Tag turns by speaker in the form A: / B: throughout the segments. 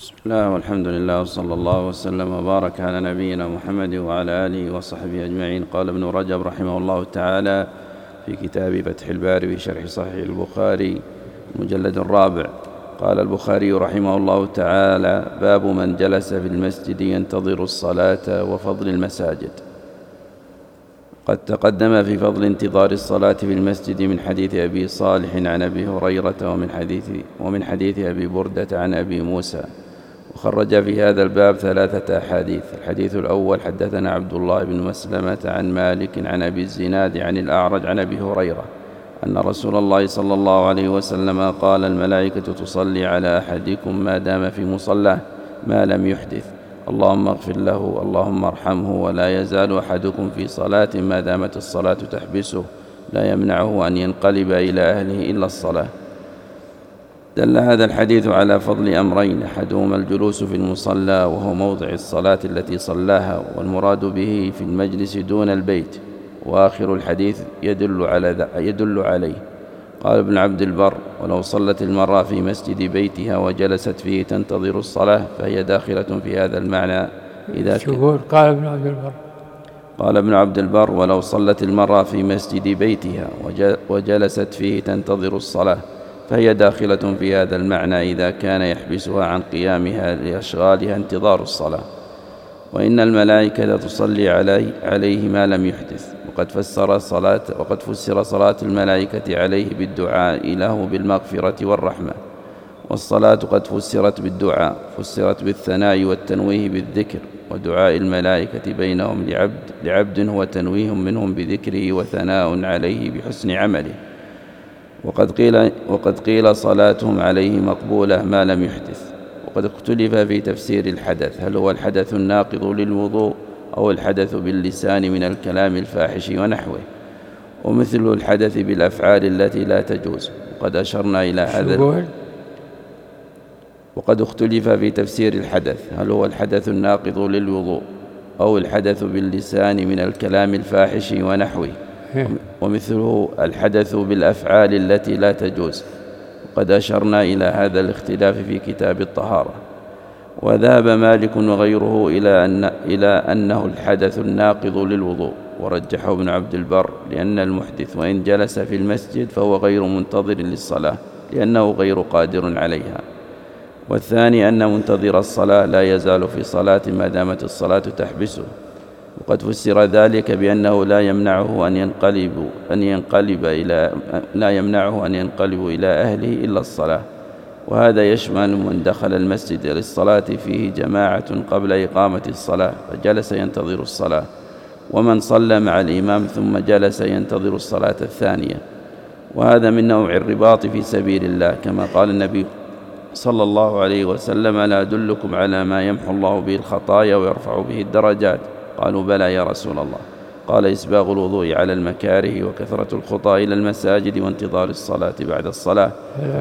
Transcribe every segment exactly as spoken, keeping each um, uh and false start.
A: بسم الله والحمد لله وصلى الله وسلم وبارك على نبينا محمد وعلى آله وصحبه أجمعين. قال ابن رجب رحمه الله تعالى في كتاب فتح الباري بشرح صحيح البخاري المجلد الرابع: قال البخاري رحمه الله تعالى: باب من جلس في المسجد ينتظر الصلاة وفضل المساجد. قد تقدم في فضل انتظار الصلاة في المسجد من حديث أبي صالح عن أبي هريرة ومن حديث, ومن حديث أبي بردة عن أبي موسى. وخرج في هذا الباب ثلاثة أحاديث. الحديث الأول: حدثنا عبد الله بن مسلمة عن مالك عن أبي الزناد عن الأعرج عن أبي هريرة أن رسول الله صلى الله عليه وسلم قال: الملائكة تصلي على أحدكم ما دام في مصلاه ما لم يحدث، اللهم اغفر له، اللهم ارحمه. ولا يزال أحدكم في صلاة ما دامت الصلاة تحبسه لا يمنعه أن ينقلب إلى أهله إلا الصلاة. دل هذا الحديث على فضل أمرين: أحدهما الجلوس في المصلى وهو موضع الصلاة التي صلاها، والمراد به في المجلس دون البيت، وآخر الحديث يدل, على يدل عليه. قال ابن عبد البر: ولو صلت المرأة في مسجد بيتها وجلست فيه تنتظر الصلاة فهي داخلة في هذا المعنى إذا
B: شكور. قال ابن عبد البر
A: قال ابن عبد البر: ولو صلت المرأة في مسجد بيتها وجلست فيه تنتظر الصلاة فهي داخلة في هذا المعنى إذا كان يحبسها عن قيامها لأشغالها انتظار الصلاة. وإن الملائكة تصلي عليه, عليه ما لم يحدث. وقد فسر صلاة وقد فسر صلاة الملائكة عليه بالدعاء له بالمغفرة والرحمة. والصلاة قد فسرت بالدعاء، فسرت بالثناء والتنويه بالذكر، ودعاء الملائكة بينهم لعبد, لعبد هو تنويه منهم بذكره وثناء عليه بحسن عمله. وقد قيل, وقد قيل صلاتهم عليه مقبولة ما لم يحدث. وقد اختلف في تفسير الحدث: هل هو الحدث الناقض للوضوء أو الحدث باللسان من الكلام الفاحش ونحوه، ومثل الحدث بالأفعال التي لا تجوز. وقد أشرنا إلى هذا. وقد اختلف في تفسير الحدث: هل هو الحدث الناقض للوضوء أو الحدث باللسان من الكلام الفاحش ونحوه، ومثله الحدث بالأفعال التي لا تجوز. وقد أشرنا إلى هذا الاختلاف في كتاب الطهارة. وذهب مالك وغيره إلى, أن إلى أنه الحدث الناقض للوضوء، ورجحه ابن عبد البر، لأن المحدث وإن جلس في المسجد فهو غير منتظر للصلاة لأنه غير قادر عليها. والثاني أن منتظر الصلاة لا يزال في صلاة ما دامت الصلاة تحبسه. وقد فسر ذلك بأنه لا يمنعه أن ينقلب أن ينقلب إلى لا يمنعه أن ينقلب إلى أهله إلا الصلاة. وهذا يشمل من دخل المسجد للصلاة فيه جماعة قبل إقامة الصلاة فجلس ينتظر الصلاة، ومن صلى مع الإمام ثم جلس ينتظر الصلاة الثانية. وهذا من نوع الرباط في سبيل الله، كما قال النبي صلى الله عليه وسلم: لا أدلكم على ما يمحو الله به الخطايا ويرفع به الدرجات؟ قالوا: بلى يا رسول الله. قال: إسباغ الوضوء على المكاره، وكثرة الخطى إلى المساجد، وانتظار الصلاة بعد الصلاة،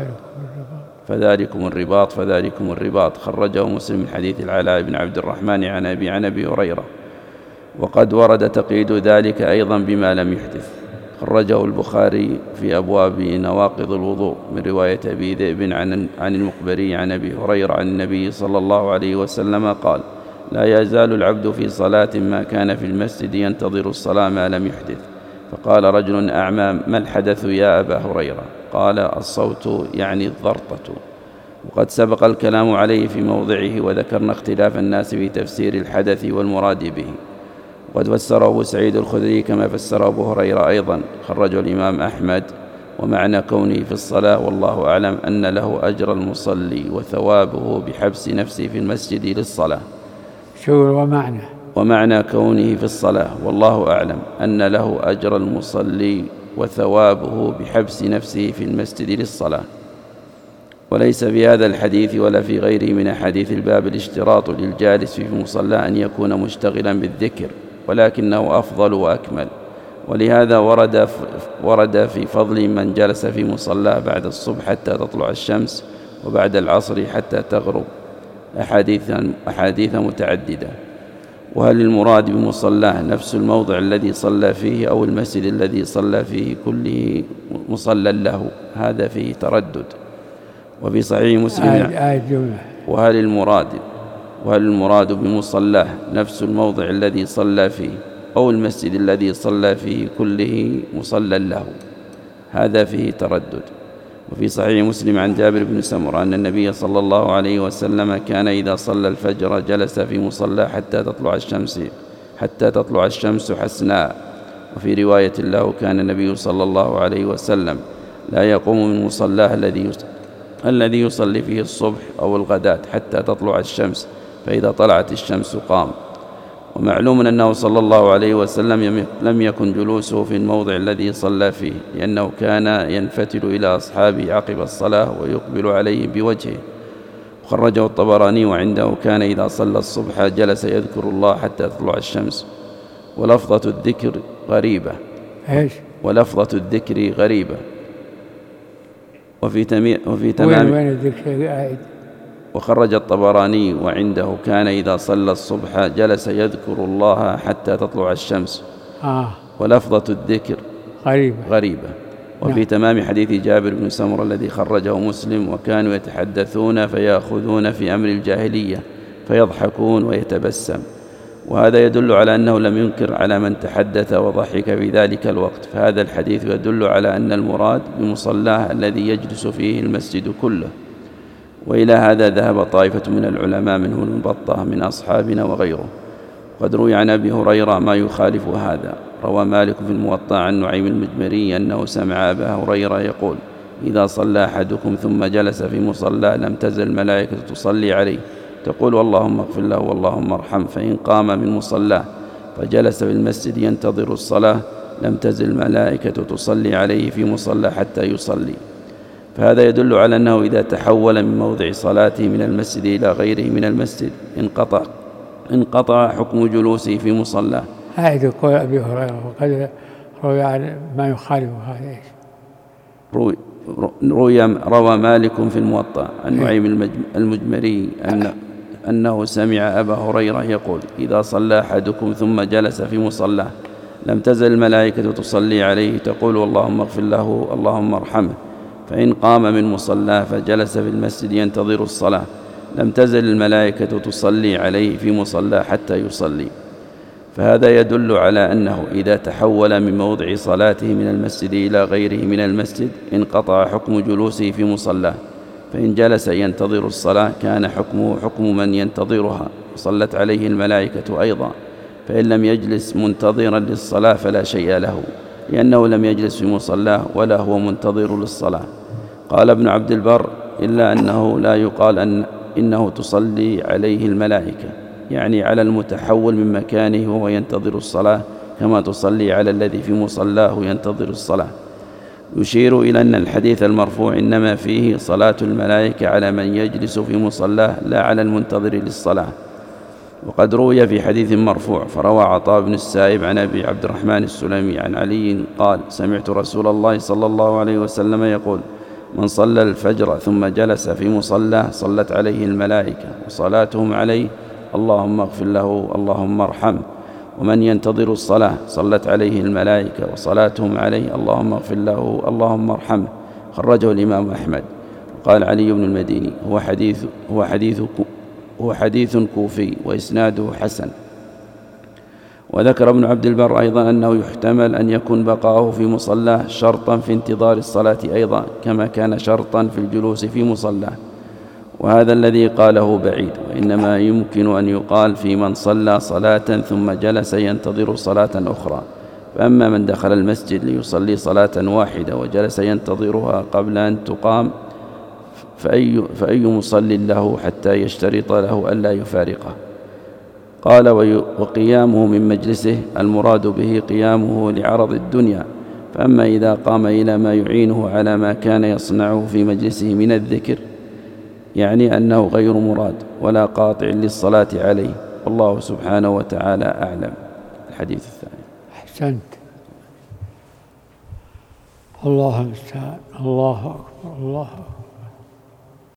A: فذلكم الرباط فذلكم الرباط. خرجه مسلم من حديث العلاء بن عبد الرحمن عن أبي عن أبي هريرة. وقد ورد تقييد ذلك أيضا بما لم يحدث. خرجه البخاري في أبواب نواقض الوضوء من رواية أبي ذئب عن, عن المقبري عن أبي هريرة عن النبي صلى الله عليه وسلم قال: لا يزال العبد في صلاة ما كان في المسجد ينتظر الصلاة ما لم يحدث. فقال رجل أعمى: ما الحدث يا أبا هريرة؟ قال: الصوت يعني الضرطة. وقد سبق الكلام عليه في موضعه، وذكرنا اختلاف الناس في تفسير الحدث والمراد به. وقد فسره سعيد الخدري كما فسر أبو هريرة أيضا. خرجه الإمام أحمد. ومعنى كونه في الصلاة والله أعلم أن له أجر المصلي وثوابه بحبس نفسه في المسجد للصلاة.
B: شو ومعنى
A: ومعنى كونه في الصلاة والله أعلم أن له أجر المصلي وثوابه بحبس نفسه في المسجد للصلاة. وليس في هذا الحديث ولا في غيره من أحاديث الباب الاشتراط للجالس في مصلى أن يكون مشتغلا بالذكر، ولكنه أفضل وأكمل. ولهذا ورد ورد في فضل من جلس في مصلى بعد الصبح حتى تطلع الشمس، وبعد العصر حتى تغرب، أحاديث أحاديث متعددة. وهل المراد بمصلاه نفس الموضع الذي صلى فيه أو المسجد الذي صلى فيه كله مصلى له؟ هذا فيه تردد. وفي صحيح مسلم
B: آية جملة
A: وهل المراد وهل المراد بمصلاه نفس الموضع الذي صلى فيه أو المسجد الذي صلى فيه كله مصلى له؟ هذا فيه تردد. وفي صحيح مسلم عن جابر بن سمرة أن النبي صلى الله عليه وسلم كان إذا صلى الفجر جلس في مصلى حتى تطلع الشمس حتى تطلع الشمس حسناء. وفي رواية له كان النبي صلى الله عليه وسلم لا يقوم من مصلاه الذي الذي يصلي فيه الصبح أو الغداة حتى تطلع الشمس، فإذا طلعت الشمس قام. ومعلوم أنه صلى الله عليه وسلم لم يكن جلوسه في الموضع الذي صلى فيه، لأنه كان ينفتل إلى أصحابه عقب الصلاة ويقبل عليهم بوجهه. خرجه الطبراني وعنده كان إذا صلى الصبح جلس يذكر الله حتى تطلع الشمس. ولفظة الذكر غريبة
B: ايش؟
A: ولفظة الذكر غريبة. وفي تمام وفي
B: تمام وين وين الذكر قاعد؟
A: وخرج الطبراني وعنده كان إذا صلى الصبح جلس يذكر الله حتى تطلع الشمس.
B: آه.
A: ولفظة الذكر
B: غريبة
A: غريبة. وفي نعم. تمام حديث جابر بن سمرة الذي خرجه مسلم: وكانوا يتحدثون فيأخذون في أمر الجاهلية فيضحكون ويتبسم. وهذا يدل على أنه لم ينكر على من تحدث وضحك في ذلك الوقت، فهذا الحديث يدل على أن المراد بمصلاه الذي يجلس فيه المسجد كله. وإلى هذا ذهب طائفة من العلماء منهم ابن بطة من أصحابنا وغيره. قد روي عن أبي هريرة ما يخالف هذا. روى مالك في الموطأ عن نعيم المجمري أنه سمع أبا هريرة يقول: إذا صلى أحدكم ثم جلس في مصلى لم تزل الملائكة تصلي عليه تقول: اللهم اغفر له واللهم ارحمه. فإن قام من مصلاه فجلس في المسجد ينتظر الصلاة لم تزل الملائكة تصلي عليه في مصلى حتى يصلي. فهذا يدل على أنه إذا تحول من موضع صلاته من المسجد إلى غيره من المسجد انقطع انقطع حكم جلوسه في مصلاه.
B: هذا يقول أبي هريرة، وقد روي عن ما يخالف هذا.
A: روي روي روى مالك في الموطأ عن نعيم المجمري أن أنه سمع أبا هريرة يقول: إذا صلى أحدكم ثم جلس في مصلاه لم تزل الملائكة تصلي عليه تقول: اللهم اغفر له اللهم ارحمه. فإن قام من مصلاه فجلس في المسجد ينتظر الصلاة لم تزل الملائكة تصلي عليه في مصلاه حتى يصلي. فهذا يدل على أنه إذا تحول من موضع صلاته من المسجد إلى غيره من المسجد انقطع حكم جلوسه في مصلاه. فإن جلس ينتظر الصلاة كان حكمه حكم من ينتظرها وصلت عليه الملائكة أيضا. فإن لم يجلس منتظرا للصلاة فلا شيء له، لأنه لم يجلس في مصلاه ولا هو منتظر للصلاة. قال ابن عبد البر: إلا أنه لا يقال أن إنه تصلي عليه الملائكة، يعني على المتحول من مكانه وهو ينتظر الصلاة كما تصلي على الذي في مصلاه ينتظر الصلاة. يشير إلى أن الحديث المرفوع إنما فيه صلاة الملائكة على من يجلس في مصلاه لا على المنتظر للصلاة. وقد روي في حديث مرفوع، فروى عطاء بن السائب عن أبي عبد الرحمن السلمي عن علي قال: سمعت رسول الله صلى الله عليه وسلم يقول: من صلى الفجر ثم جلس في مصلاه صلت عليه الملائكة وصلاتهم عليه اللهم اغفر له اللهم ارحمه. ومن ينتظر الصلاة صلت عليه الملائكة وصلاتهم عليه اللهم اغفر له اللهم ارحمه. خرجه الإمام أحمد. قال علي بن المديني: هو حديث هو حديث هو حديث كوفي وإسناده حسن. وذكر ابن عبد البر أيضا أنه يحتمل أن يكون بقاؤه في مصلاه شرطا في انتظار الصلاة أيضا، كما كان شرطا في الجلوس في مصلاه. وهذا الذي قاله بعيد، وإنما يمكن أن يقال في من صلى صلاة ثم جلس ينتظر صلاة أخرى. فأما من دخل المسجد ليصلي صلاة واحدة وجلس ينتظرها قبل أن تقام فأي, فأي مصل له حتى يشترط له ألا يفارقه. قال: وقيامه من مجلسه المراد به قيامه لعرض الدنيا. فأما إذا قام إلى ما يعينه على ما كان يصنعه في مجلسه من الذكر يعني أنه غير مراد ولا قاطع للصلاة عليه، والله سبحانه وتعالى أعلم. الحديث الثاني.
B: أحسنت. الله المستعان. الله أكبر. الله أكبر.